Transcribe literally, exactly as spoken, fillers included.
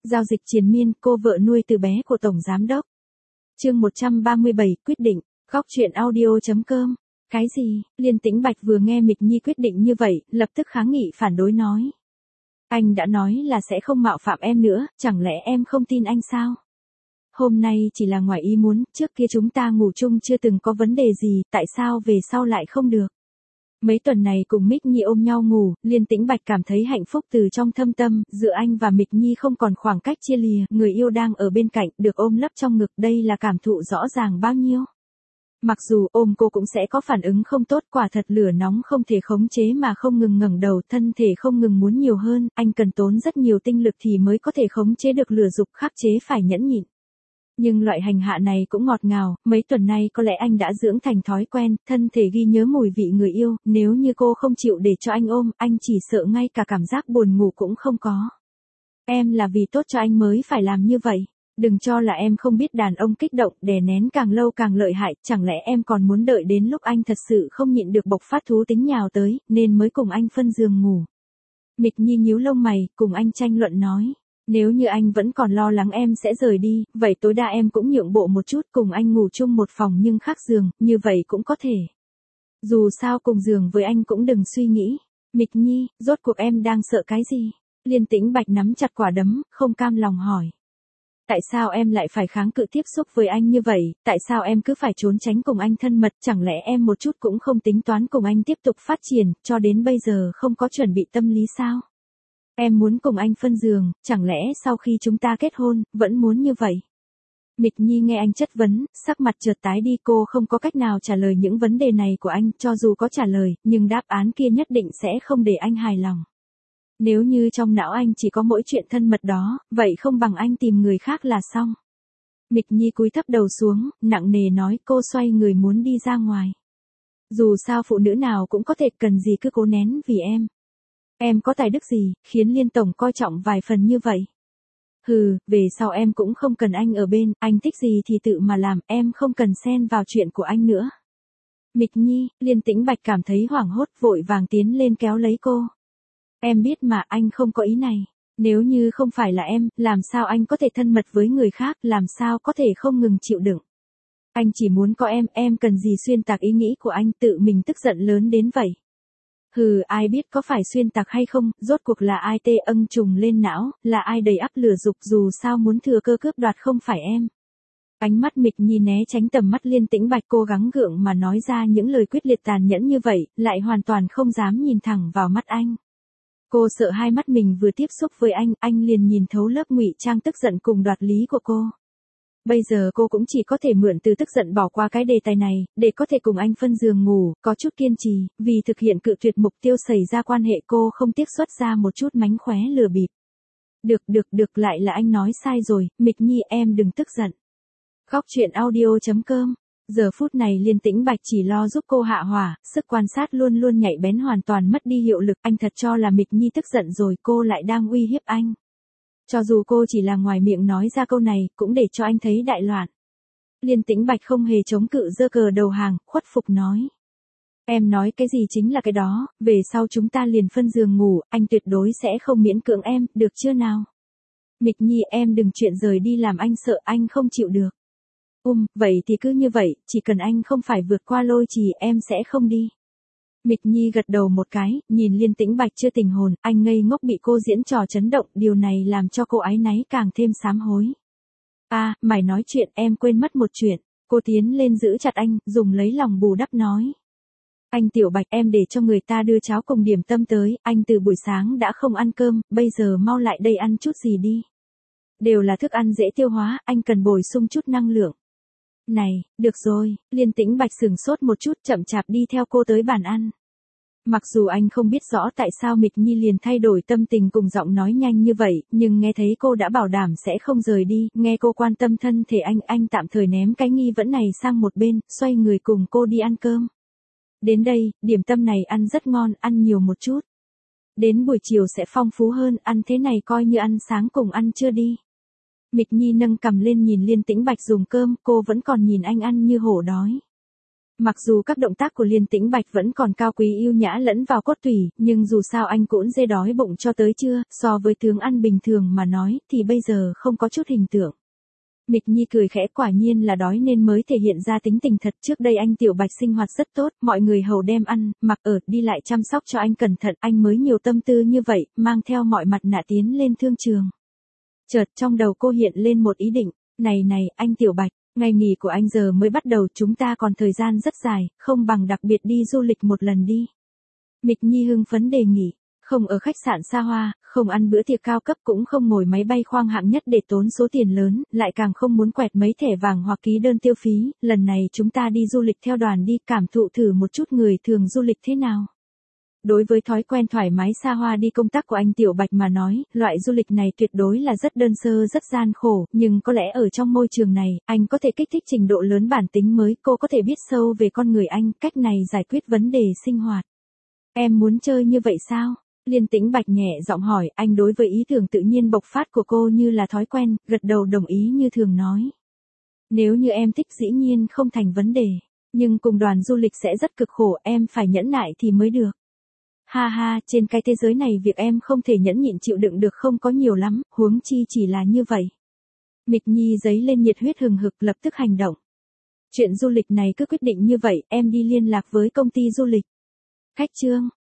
Giao dịch triền miên, cô vợ nuôi từ bé của Tổng Giám Đốc. Chương một trăm ba mươi bảy, quyết định, góc truyện audio.com. Cái gì? Liên Tĩnh Bạch vừa nghe Mịch Nhi quyết định như vậy, lập tức kháng nghị phản đối nói. Anh đã nói là sẽ không mạo phạm em nữa, chẳng lẽ em không tin anh sao? Hôm nay chỉ là ngoài ý muốn, trước kia chúng ta ngủ chung chưa từng có vấn đề gì, tại sao về sau lại không được? Mấy tuần này cùng Mịch Nhi ôm nhau ngủ, Liên Tĩnh Bạch cảm thấy hạnh phúc từ trong thâm tâm, giữa anh và Mịch Nhi không còn khoảng cách chia lìa, người yêu đang ở bên cạnh, được ôm lấp trong ngực, đây là cảm thụ rõ ràng bao nhiêu. Mặc dù ôm cô cũng sẽ có phản ứng không tốt, quả thật lửa nóng không thể khống chế mà không ngừng ngẩng đầu, thân thể không ngừng muốn nhiều hơn, anh cần tốn rất nhiều tinh lực thì mới có thể khống chế được lửa dục, khắc chế phải nhẫn nhịn. Nhưng loại hành hạ này cũng ngọt ngào, mấy tuần nay có lẽ anh đã dưỡng thành thói quen, thân thể ghi nhớ mùi vị người yêu, nếu như cô không chịu để cho anh ôm, anh chỉ sợ ngay cả cảm giác buồn ngủ cũng không có. Em là vì tốt cho anh mới phải làm như vậy. Đừng cho là em không biết đàn ông kích động, đè nén càng lâu càng lợi hại, chẳng lẽ em còn muốn đợi đến lúc anh thật sự không nhịn được bộc phát thú tính nhào tới, nên mới cùng anh phân giường ngủ. Mịch Nhi nhíu lông mày, cùng anh tranh luận nói. Nếu như anh vẫn còn lo lắng em sẽ rời đi, vậy tối đa em cũng nhượng bộ một chút, cùng anh ngủ chung một phòng nhưng khác giường, như vậy cũng có thể. Dù sao cùng giường với anh cũng đừng suy nghĩ. Mịch Nhi, rốt cuộc em đang sợ cái gì? Liên Tĩnh Bạch nắm chặt quả đấm, không cam lòng hỏi. Tại sao em lại phải kháng cự tiếp xúc với anh như vậy, tại sao em cứ phải trốn tránh cùng anh thân mật, chẳng lẽ em một chút cũng không tính toán cùng anh tiếp tục phát triển, cho đến bây giờ không có chuẩn bị tâm lý sao? Em muốn cùng anh phân giường, chẳng lẽ sau khi chúng ta kết hôn, vẫn muốn như vậy? Mịch Nhi nghe anh chất vấn, sắc mặt chợt tái đi, cô không có cách nào trả lời những vấn đề này của anh, cho dù có trả lời, nhưng đáp án kia nhất định sẽ không để anh hài lòng. Nếu như trong não anh chỉ có mỗi chuyện thân mật đó, vậy không bằng anh tìm người khác là xong. Mịch Nhi cúi thấp đầu xuống, nặng nề nói, cô xoay người muốn đi ra ngoài. Dù sao phụ nữ nào cũng có thể, cần gì cứ cố nén vì em. Em có tài đức gì, khiến Liên Tổng coi trọng vài phần như vậy? Hừ, về sau em cũng không cần anh ở bên, anh thích gì thì tự mà làm, em không cần xen vào chuyện của anh nữa. Mịch Nhi, Liên Tĩnh Bạch cảm thấy hoảng hốt, vội vàng tiến lên kéo lấy cô. Em biết mà, anh không có ý này. Nếu như không phải là em, làm sao anh có thể thân mật với người khác, làm sao có thể không ngừng chịu đựng. Anh chỉ muốn có em, em cần gì xuyên tạc ý nghĩ của anh, tự mình tức giận lớn đến vậy. Hừ, ai biết có phải xuyên tạc hay không, rốt cuộc là ai tê âng trùng lên não, là ai đầy ắp lửa dục, dù sao muốn thừa cơ cướp đoạt không phải em. Ánh mắt Mịch Nhi né tránh tầm mắt Liên Tĩnh Bạch, cố gắng gượng mà nói ra những lời quyết liệt tàn nhẫn như vậy, lại hoàn toàn không dám nhìn thẳng vào mắt anh. Cô sợ hai mắt mình vừa tiếp xúc với anh, anh liền nhìn thấu lớp ngụy trang tức giận cùng đoạt lý của cô. Bây giờ cô cũng chỉ có thể mượn từ tức giận bỏ qua cái đề tài này, để có thể cùng anh phân giường ngủ, có chút kiên trì, vì thực hiện cự tuyệt mục tiêu xảy ra quan hệ, cô không tiếc xuất ra một chút mánh khóe lừa bịp. Được được được, lại là anh nói sai rồi, Mịch Nhi em đừng tức giận. Góc truyện audio.com. Giờ phút này Liên Tĩnh Bạch chỉ lo giúp cô hạ hỏa, sức quan sát luôn luôn nhạy bén hoàn toàn mất đi hiệu lực, anh thật cho là Mịch Nhi tức giận rồi, cô lại đang uy hiếp anh. Cho dù cô chỉ là ngoài miệng nói ra câu này, cũng để cho anh thấy đại loạn. Liên Tĩnh Bạch không hề chống cự, giơ cờ đầu hàng, khuất phục nói. Em nói cái gì chính là cái đó, về sau chúng ta liền phân giường ngủ, anh tuyệt đối sẽ không miễn cưỡng em, được chưa nào? Mịch Nhi em đừng chuyện rời đi làm anh sợ, anh không chịu được. Um, vậy thì cứ như vậy, chỉ cần anh không phải vượt qua lôi trì em sẽ không đi. Mịch Nhi gật đầu một cái, nhìn Liên Tĩnh Bạch chưa tình hồn, anh ngây ngốc bị cô diễn trò chấn động, điều này làm cho cô áy náy càng thêm sám hối. À, mày nói chuyện, em quên mất một chuyện. Cô tiến lên giữ chặt anh, dùng lấy lòng bù đắp nói. Anh Tiểu Bạch, em để cho người ta đưa cháo cùng điểm tâm tới, anh từ buổi sáng đã không ăn cơm, bây giờ mau lại đây ăn chút gì đi. Đều là thức ăn dễ tiêu hóa, anh cần bồi sung chút năng lượng. Này, được rồi, Liên Tĩnh Bạch sửng sốt một chút, chậm chạp đi theo cô tới bàn ăn. Mặc dù anh không biết rõ tại sao Mịch Nhi liền thay đổi tâm tình cùng giọng nói nhanh như vậy, nhưng nghe thấy cô đã bảo đảm sẽ không rời đi, nghe cô quan tâm thân thể anh, anh tạm thời ném cái nghi vấn này sang một bên, xoay người cùng cô đi ăn cơm. Đến đây, điểm tâm này ăn rất ngon, ăn nhiều một chút. Đến buổi chiều sẽ phong phú hơn, ăn thế này coi như ăn sáng cùng ăn trưa đi. Mịch Nhi nâng cằm lên nhìn Liên Tĩnh Bạch dùng cơm, cô vẫn còn nhìn anh ăn như hổ đói. Mặc dù các động tác của Liên Tĩnh Bạch vẫn còn cao quý yêu nhã lẫn vào cốt tủy, nhưng dù sao anh cũng dê đói bụng cho tới trưa, so với tướng ăn bình thường mà nói, thì bây giờ không có chút hình tượng. Mịch Nhi cười khẽ, quả nhiên là đói nên mới thể hiện ra tính tình thật. Trước đây anh Tiểu Bạch sinh hoạt rất tốt, mọi người hầu đem ăn, mặc ở, đi lại chăm sóc cho anh cẩn thận, anh mới nhiều tâm tư như vậy, mang theo mọi mặt nạ tiến lên thương trường. Chợt trong đầu cô hiện lên một ý định, này này, anh Tiểu Bạch, ngày nghỉ của anh giờ mới bắt đầu, chúng ta còn thời gian rất dài, không bằng đặc biệt đi du lịch một lần đi. Mịch Nhi hưng phấn đề nghị, không ở khách sạn xa hoa, không ăn bữa tiệc cao cấp, cũng không ngồi máy bay khoang hạng nhất để tốn số tiền lớn, lại càng không muốn quẹt mấy thẻ vàng hoặc ký đơn tiêu phí, lần này chúng ta đi du lịch theo đoàn đi, cảm thụ thử một chút người thường du lịch thế nào. Đối với thói quen thoải mái xa hoa đi công tác của anh Tiểu Bạch mà nói, loại du lịch này tuyệt đối là rất đơn sơ, rất gian khổ, nhưng có lẽ ở trong môi trường này, anh có thể kích thích trình độ lớn bản tính mới, cô có thể biết sâu về con người anh, cách này giải quyết vấn đề sinh hoạt. Em muốn chơi như vậy sao? Liên Tĩnh Bạch nhẹ giọng hỏi, anh đối với ý tưởng tự nhiên bộc phát của cô như là thói quen, gật đầu đồng ý như thường nói. Nếu như em thích dĩ nhiên không thành vấn đề, nhưng cùng đoàn du lịch sẽ rất cực khổ, em phải nhẫn nại thì mới được. Ha ha, trên cái thế giới này việc em không thể nhẫn nhịn chịu đựng được không có nhiều lắm, huống chi chỉ là như vậy. Mịch Nhi dấy lên nhiệt huyết hừng hực, lập tức hành động. Chuyện du lịch này cứ quyết định như vậy, em đi liên lạc với công ty du lịch. Khách trương,